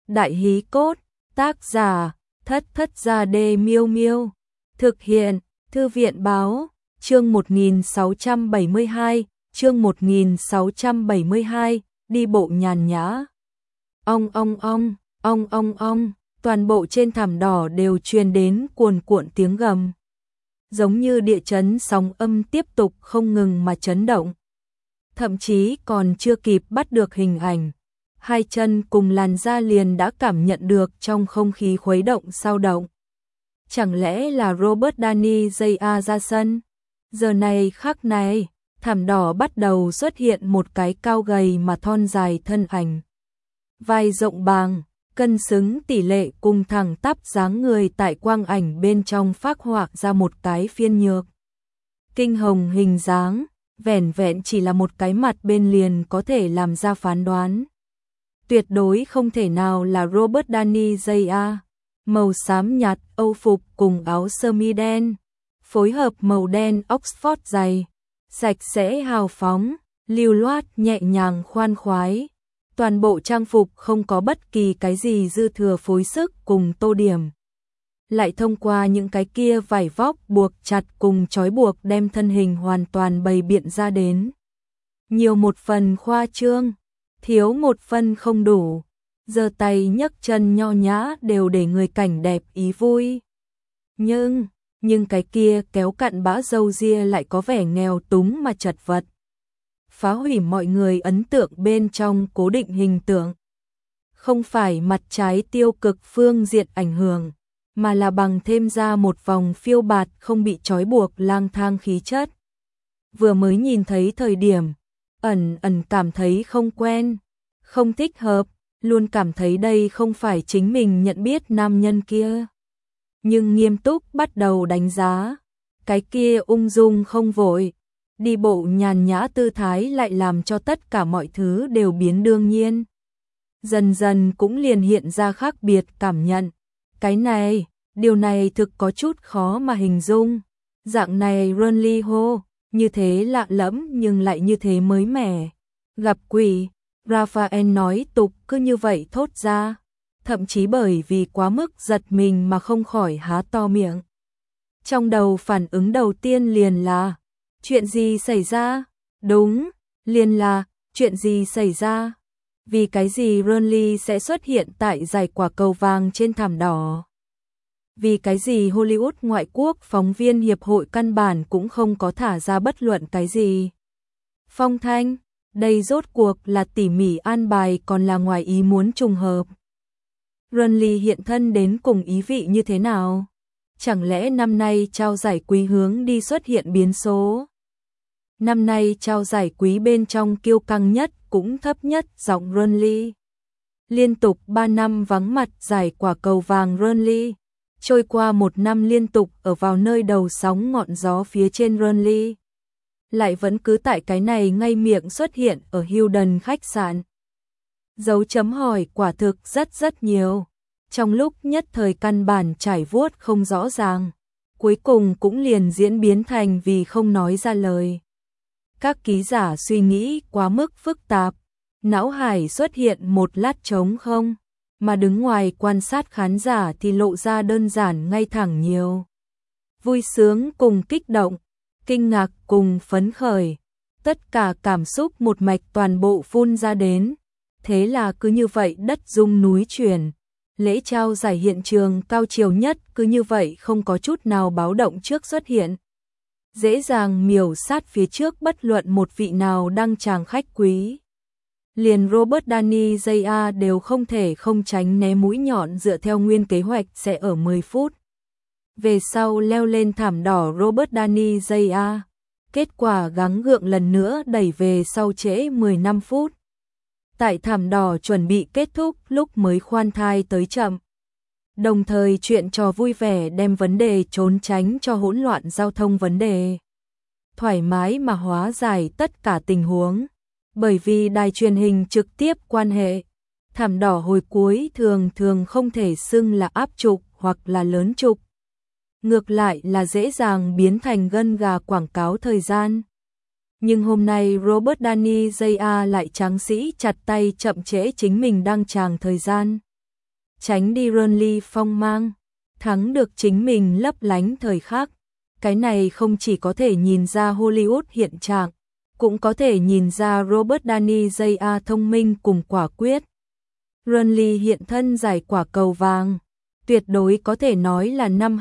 Đại hí cốt, tác giả, Thất Thất Gia Đê Miêu Miêu. Thực hiện, Thư viện Báo, chương 1672, chương 1672, đi bộ nhàn nhã. Ong ong ong, ong ong ong, toàn bộ trên thảm đỏ đều truyền đến cuồn cuộn tiếng gầm. Giống như địa chấn sóng âm tiếp tục không ngừng mà chấn động. Thậm chí còn chưa kịp bắt được hình ảnh, hai chân cùng làn da liền đã cảm nhận được trong không khí khuấy động sao động. Chẳng lẽ là Robert Downey Jr. ra sân? Giờ này khắc này, thảm đỏ bắt đầu xuất hiện một cái cao gầy mà thon dài thân ảnh. Vai rộng bàng, cân xứng tỷ lệ cùng thẳng tắp dáng người tại quang ảnh bên trong phác họa ra một cái phiên nhược. Kinh hồng hình dáng, vẻn vẹn chỉ là một cái mặt bên liền có thể làm ra phán đoán. Tuyệt đối không thể nào là Robert Downey Jr. Màu xám nhạt Âu phục cùng áo sơ mi đen, phối hợp màu đen Oxford dày, sạch sẽ hào phóng, lưu loát nhẹ nhàng khoan khoái. Toàn bộ trang phục không có bất kỳ cái gì dư thừa phối sức cùng tô điểm. Lại thông qua những cái kia vải vóc buộc chặt cùng trói buộc đem thân hình hoàn toàn bày biện ra đến. Nhiều một phần khoa trương, thiếu một phần không đủ. Giơ tay nhấc chân nho nhã đều để người cảnh đẹp ý vui. Nhưng cái kia kéo cặn bã râu ria lại có vẻ nghèo túng mà chật vật. Phá hủy mọi người ấn tượng bên trong cố định hình tượng. Không phải mặt trái tiêu cực phương diện ảnh hưởng, mà là bằng thêm ra một vòng phiêu bạt không bị trói buộc lang thang khí chất. Vừa mới nhìn thấy thời điểm, ẩn cảm thấy không quen, không thích hợp, luôn cảm thấy đây không phải chính mình nhận biết nam nhân kia. Nhưng nghiêm túc bắt đầu đánh giá, cái kia ung dung không vội, đi bộ nhàn nhã tư thái lại làm cho tất cả mọi thứ đều biến đương nhiên. Dần dần cũng liền hiện ra khác biệt cảm nhận. Điều này thực có chút khó mà hình dung. Dạng này Ronly Ho, như thế lạ lẫm nhưng lại như thế mới mẻ. Gặp quỷ, Raphael nói tục cứ như vậy thốt ra. Thậm chí bởi vì quá mức giật mình mà không khỏi há to miệng. Trong đầu phản ứng đầu tiên liền là, chuyện gì xảy ra? Đúng, liền là, chuyện gì xảy ra? Vì cái gì Ronly sẽ xuất hiện tại giải quả cầu vàng trên thảm đỏ? Vì cái gì Hollywood ngoại quốc phóng viên hiệp hội căn bản cũng không có thả ra bất luận cái gì? Phong thanh, đây rốt cuộc là tỉ mỉ an bài còn là ngoài ý muốn trùng hợp? Ronly hiện thân đến cùng ý vị như thế nào? Chẳng lẽ năm nay trao giải quý hướng đi xuất hiện biến số? Năm nay trao giải quý bên trong kiêu căng nhất cũng thấp nhất giọng Ronly. Liên tục 3 năm vắng mặt giải quả cầu vàng Ronly. Trôi qua 1 năm liên tục ở vào nơi đầu sóng ngọn gió phía trên Ronly. Lại vẫn cứ tại cái này ngay miệng xuất hiện ở Hilton khách sạn. Dấu chấm hỏi quả thực rất nhiều. Trong lúc nhất thời căn bản trải vuốt không rõ ràng. Cuối cùng cũng liền diễn biến thành vì không nói ra lời. Các ký giả suy nghĩ quá mức phức tạp. Não hải xuất hiện một lát trống không. Mà đứng ngoài quan sát khán giả thì lộ ra đơn giản ngay thẳng nhiều. Vui sướng cùng kích động, kinh ngạc cùng phấn khởi. Tất cả cảm xúc một mạch toàn bộ phun ra đến. Thế là cứ như vậy đất rung núi chuyển. Lễ trao giải hiện trường cao chiều nhất cứ như vậy không có chút nào báo động trước xuất hiện. Dễ dàng miểu sát phía trước bất luận một vị nào đăng tràng khách quý. Liền Robert Downey Jr. đều không thể không tránh né mũi nhọn dựa theo nguyên kế hoạch sẽ ở 10 phút. Về sau leo lên thảm đỏ Robert Downey Jr. Kết quả gắng gượng lần nữa đẩy về sau trễ 15 phút. Tại thảm đỏ chuẩn bị kết thúc lúc mới khoan thai tới chậm. Đồng thời chuyện trò vui vẻ đem vấn đề trốn tránh cho hỗn loạn giao thông vấn đề. Thoải mái mà hóa giải tất cả tình huống. Bởi vì đài truyền hình trực tiếp quan hệ, thảm đỏ hồi cuối thường không thể xưng là áp trục hoặc là lớn trục. Ngược lại là dễ dàng biến thành gân gà quảng cáo thời gian. Nhưng hôm nay Robert Downey Jr. lại tráng sĩ chặt tay chậm trễ chính mình đăng tràng thời gian. tránh đi Renly phong mang, thắng được chính mình lấp lánh thời khắc. Cái này không chỉ có thể nhìn ra Hollywood hiện trạng, cũng có thể nhìn ra Robert Downey Jr. thông minh cùng quả quyết. Renly hiện thân giải quả cầu vàng, tuyệt đối có thể nói là năm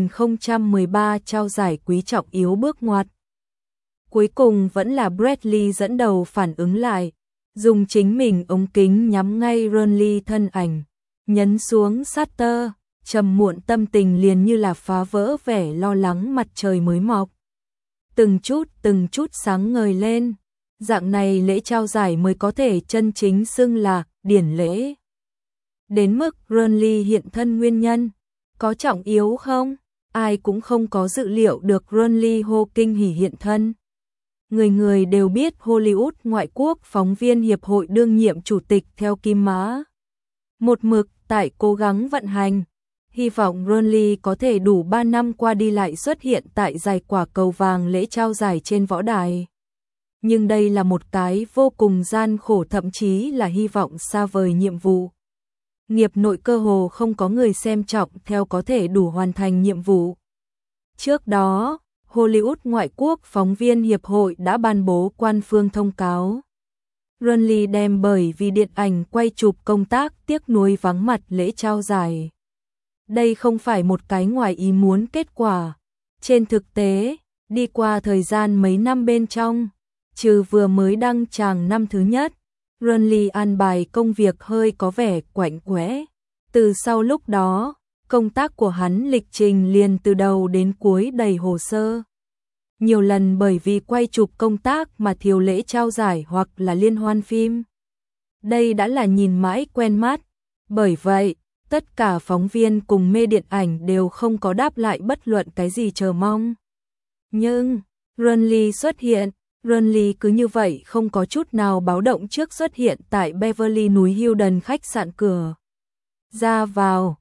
2013 trao giải quý trọng yếu bước ngoặt. Cuối cùng vẫn là Bradley dẫn đầu phản ứng lại, dùng chính mình ống kính nhắm ngay Renly thân ảnh, nhấn xuống shutter, trầm muộn tâm tình liền như là phá vỡ vẻ lo lắng mặt trời mới mọc. Từng chút sáng ngời lên, dạng này lễ trao giải mới có thể chân chính xưng là điển lễ. Đến mức Renly hiện thân nguyên nhân, có trọng yếu không? Ai cũng không có dự liệu được Renly hô kinh hỉ hiện thân. Người người đều biết Hollywood ngoại quốc phóng viên hiệp hội đương nhiệm chủ tịch theo Kim Mã. Một mực tại cố gắng vận hành, hy vọng Renly có thể đủ 3 năm qua đi lại xuất hiện tại giải quả cầu vàng lễ trao giải trên võ đài. Nhưng đây là một cái vô cùng gian khổ, thậm chí là hy vọng xa vời nhiệm vụ. Nghiệp nội cơ hồ không có người xem trọng theo có thể đủ hoàn thành nhiệm vụ. Trước đó, Hollywood ngoại quốc phóng viên hiệp hội đã ban bố quan phương thông cáo. Renly đem bởi vì điện ảnh quay chụp công tác tiếc nuối vắng mặt lễ trao giải. Đây không phải một cái ngoài ý muốn kết quả. Trên thực tế, đi qua thời gian mấy năm bên trong, trừ vừa mới đăng tràng năm thứ nhất, Renly an bài công việc hơi có vẻ quạnh quẽ. Từ sau lúc đó, công tác của hắn lịch trình liền từ đầu đến cuối đầy hồ sơ. Nhiều lần bởi vì quay chụp công tác mà thiếu lễ trao giải hoặc là liên hoan phim. Đây đã là nhìn mãi quen mắt. Bởi vậy, tất cả phóng viên cùng mê điện ảnh đều không có đáp lại bất luận cái gì chờ mong. Nhưng, Renly xuất hiện, Renly cứ như vậy không có chút nào báo động trước xuất hiện tại Beverly núi Hilton khách sạn cửa ra vào.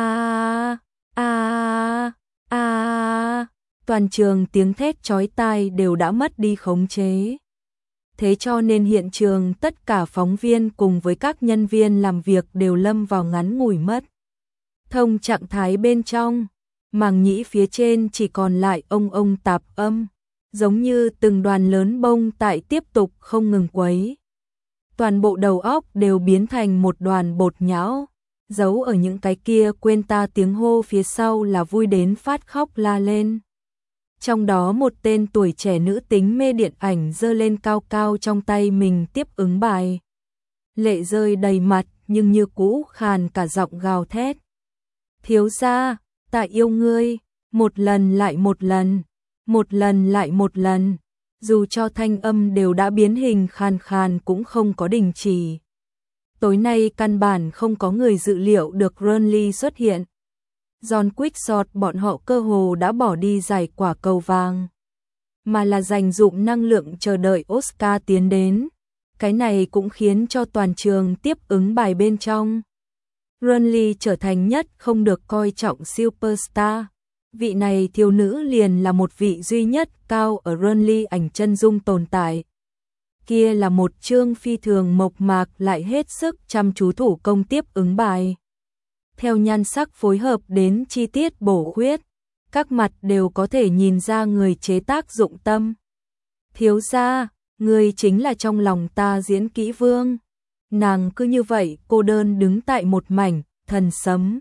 Toàn trường tiếng thét chói tai đều đã mất đi khống chế. Thế cho nên hiện trường tất cả phóng viên cùng với các nhân viên làm việc đều lâm vào ngắn ngủi mất thông trạng thái bên trong. Màng nhĩ phía trên chỉ còn lại ông tạp âm, giống như từng đoàn lớn bông tại tiếp tục không ngừng quấy. Toàn bộ đầu óc đều biến thành một đoàn bột nhão, giấu ở những cái kia quên ta tiếng hô phía sau là vui đến phát khóc la lên. Trong đó một tên tuổi trẻ nữ tính mê điện ảnh giơ lên cao cao trong tay mình tiếp ứng bài. Lệ rơi đầy mặt nhưng như cũ khàn cả giọng gào thét. Thiếu gia, ta yêu ngươi, một lần lại một lần, một lần lại một lần. Dù cho thanh âm đều đã biến hình khàn khàn cũng không có đình chỉ. Tối nay căn bản không có người dự liệu được Renly xuất hiện. John Quickshot bọn họ cơ hồ đã bỏ đi giải quả cầu vàng, mà là dành dụm năng lượng chờ đợi Oscar tiến đến. Cái này cũng khiến cho toàn trường tiếp ứng bài bên trong Renly trở thành nhất không được coi trọng superstar. Vị này thiếu nữ liền là một vị duy nhất cao ở Renly ảnh chân dung tồn tại. Kia là một chương phi thường mộc mạc lại hết sức chăm chú thủ công tiếp ứng bài. Theo nhan sắc phối hợp đến chi tiết bổ khuyết, các mặt đều có thể nhìn ra người chế tác dụng tâm. Thiếu gia, người chính là trong lòng ta diễn kỹ vương. Nàng cứ như vậy cô đơn đứng tại một mảnh thần sấm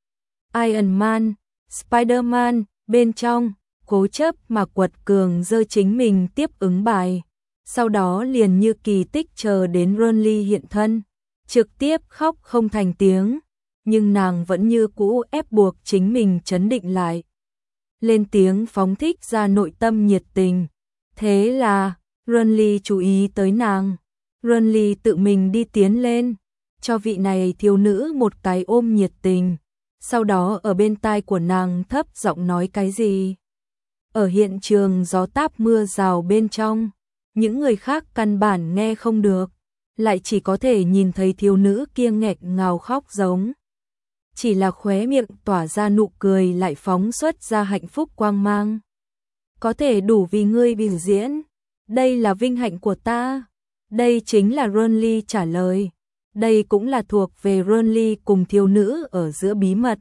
Iron Man, Spider-Man bên trong, cố chấp mà quật cường giơ chính mình tiếp ứng bài. Sau đó liền như kỳ tích chờ đến Renly hiện thân, trực tiếp khóc không thành tiếng. Nhưng nàng vẫn như cũ ép buộc chính mình trấn định lại. Lên tiếng phóng thích ra nội tâm nhiệt tình. Thế là, Renly chú ý tới nàng. Renly tự mình đi tiến lên, cho vị này thiếu nữ một cái ôm nhiệt tình. Sau đó ở bên tai của nàng thấp giọng nói cái gì. Ở hiện trường gió táp mưa rào bên trong, những người khác căn bản nghe không được, lại chỉ có thể nhìn thấy thiếu nữ kia nghẹn ngào khóc giống. Chỉ là khóe miệng tỏa ra nụ cười lại phóng xuất ra hạnh phúc quang mang. Có thể đủ vì ngươi biểu diễn, đây là vinh hạnh của ta. Đây chính là Renly trả lời. Đây cũng là thuộc về Renly cùng thiếu nữ ở giữa bí mật.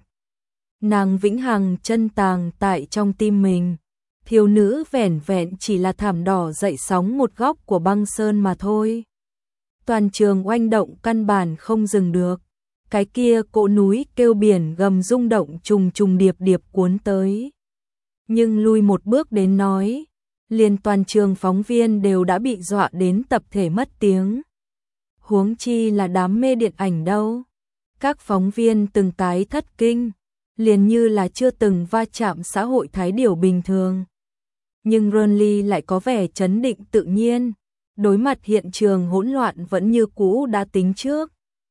Nàng vĩnh hằng chân tàng tại trong tim mình. Thiếu nữ vẻn vẹn chỉ là thảm đỏ dậy sóng một góc của băng sơn mà thôi. Toàn trường oanh động căn bản không dừng được. Cái kia cỗ núi kêu biển gầm rung động trùng trùng điệp điệp cuốn tới. Nhưng lui một bước đến nói, liền toàn trường phóng viên đều đã bị dọa đến tập thể mất tiếng. Huống chi là đám mê điện ảnh đâu. Các phóng viên từng cái thất kinh, liền như là chưa từng va chạm xã hội thái điểu bình thường. Nhưng Renly lại có vẻ trấn định tự nhiên, đối mặt hiện trường hỗn loạn vẫn như cũ đã tính trước.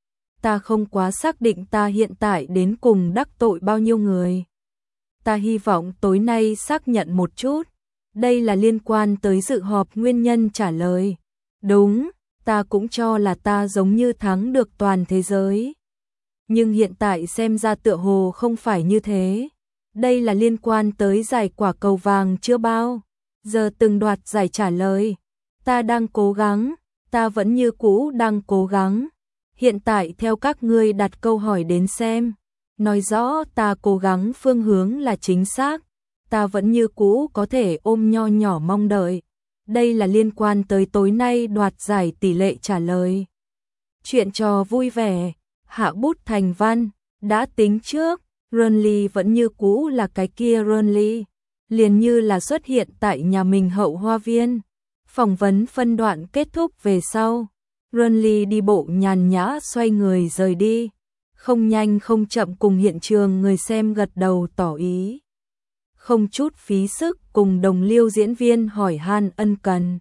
Ta không quá xác định ta hiện tại đến cùng đắc tội bao nhiêu người. Ta hy vọng tối nay xác nhận một chút. Đây là liên quan tới dự họp nguyên nhân trả lời. Đúng, ta cũng cho là ta giống như thắng được toàn thế giới. Nhưng hiện tại xem ra tựa hồ không phải như thế. Đây là liên quan tới giải quả cầu vàng chưa bao giờ từng đoạt giải trả lời. Ta đang cố gắng, ta vẫn như cũ đang cố gắng. Hiện tại theo các ngươi đặt câu hỏi đến xem, nói rõ ta cố gắng phương hướng là chính xác, ta vẫn như cũ có thể ôm nho nhỏ mong đợi. Đây là liên quan tới tối nay đoạt giải tỷ lệ trả lời. Chuyện trò vui vẻ, hạ bút thành văn, đã tính trước, Renly vẫn như cũ là cái kia Renly, liền như là xuất hiện tại nhà mình hậu hoa viên. Phỏng vấn phân đoạn kết thúc về sau, Renly đi bộ nhàn nhã xoay người rời đi, không nhanh không chậm cùng hiện trường người xem gật đầu tỏ ý. Không chút phí sức cùng đồng liêu diễn viên hỏi han ân cần.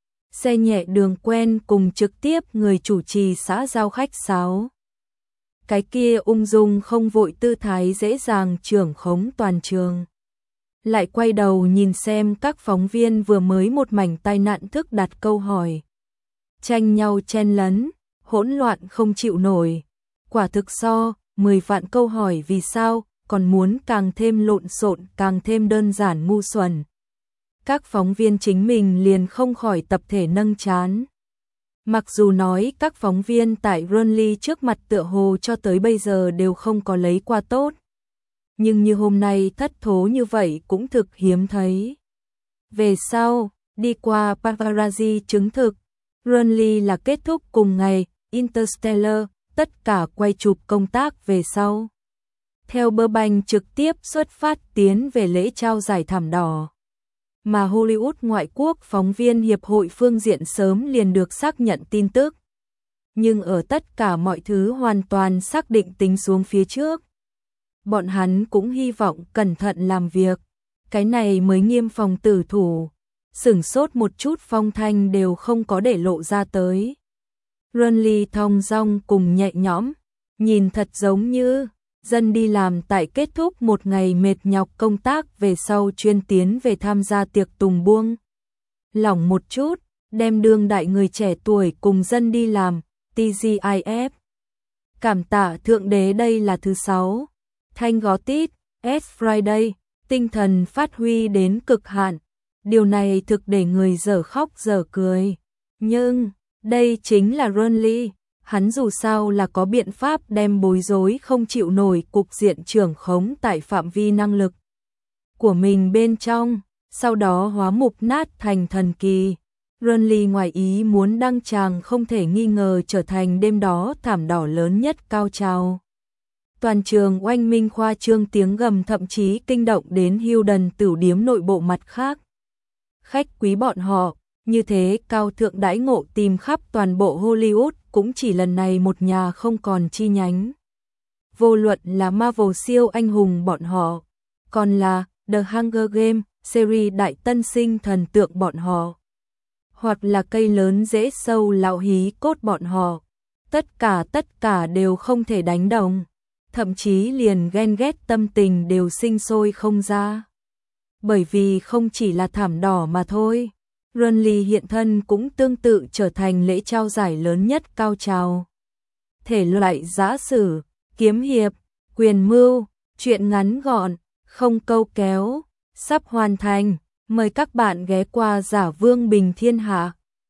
Xe nhẹ đường quen cùng trực tiếp người chủ trì xã giao khách sáo. Cái kia ung dung không vội tư thái dễ dàng trưởng khống toàn trường. Lại quay đầu nhìn xem các phóng viên vừa mới một mảnh tai nạn thức đặt câu hỏi. Tranh nhau chen lấn, hỗn loạn không chịu nổi. Quả thực 10 vạn câu hỏi vì sao, còn muốn càng thêm lộn xộn, càng thêm đơn giản ngu xuẩn. Các phóng viên chính mình liền không khỏi tập thể nâng trán. Mặc dù nói các phóng viên tại Renly trước mặt tựa hồ cho tới bây giờ đều không có lấy qua tốt. Nhưng như hôm nay thất thố như vậy cũng thực hiếm thấy. Về sau, đi qua paparazzi chứng thực, Renly là kết thúc cùng ngày Interstellar, tất cả quay chụp công tác về sau. Theo Burbank trực tiếp xuất phát tiến về lễ trao giải thảm đỏ. Mà Hollywood ngoại quốc phóng viên hiệp hội phương diện sớm liền được xác nhận tin tức. Nhưng ở tất cả mọi thứ hoàn toàn xác định tính xuống phía trước, bọn hắn cũng hy vọng cẩn thận làm việc, cái này mới nghiêm phòng tử thủ, sửng sốt một chút phong thanh đều không có để lộ ra tới. Renly thong dong cùng nhẹ nhõm, nhìn thật giống như dân đi làm tại kết thúc một ngày mệt nhọc công tác về sau chuyên tiến về tham gia tiệc tùng buông. Lỏng một chút, đem đương đại người trẻ tuổi cùng dân đi làm, TGIF. Cảm tạ Thượng Đế đây là thứ 6. Thanh Gótit, S-Friday, tinh thần phát huy đến cực hạn. Điều này thực để người dở khóc dở cười. Nhưng, đây chính là Renly. Hắn dù sao là có biện pháp đem bối rối không chịu nổi cục diện trưởng khống tại phạm vi năng lực của mình bên trong, sau đó hóa mục nát thành thần kỳ. Renly ngoài ý muốn đăng tràng không thể nghi ngờ trở thành đêm đó thảm đỏ lớn nhất cao trào. Toàn trường oanh minh khoa trương tiếng gầm thậm chí kinh động đến hưu đần tửu điếm nội bộ mặt khác. Khách quý bọn họ, như thế cao thượng đãi ngộ tìm khắp toàn bộ Hollywood cũng chỉ lần này một nhà không còn chi nhánh. Vô luận là Marvel siêu anh hùng bọn họ, còn là The Hunger Games, series đại tân sinh thần tượng bọn họ, hoặc là cây lớn dễ sâu lão hí cốt bọn họ, tất cả đều không thể đánh đồng, thậm chí liền ghen ghét tâm tình đều sinh sôi không ra. Bởi vì không chỉ là thảm đỏ mà thôi, Renly hiện thân cũng tương tự trở thành lễ trao giải lớn nhất cao trào. Thể loại giã sử, kiếm hiệp, quyền mưu, truyện ngắn gọn, không câu kéo, sắp hoàn thành, mời các bạn ghé qua Giả Vương Bình Thiên Hạ.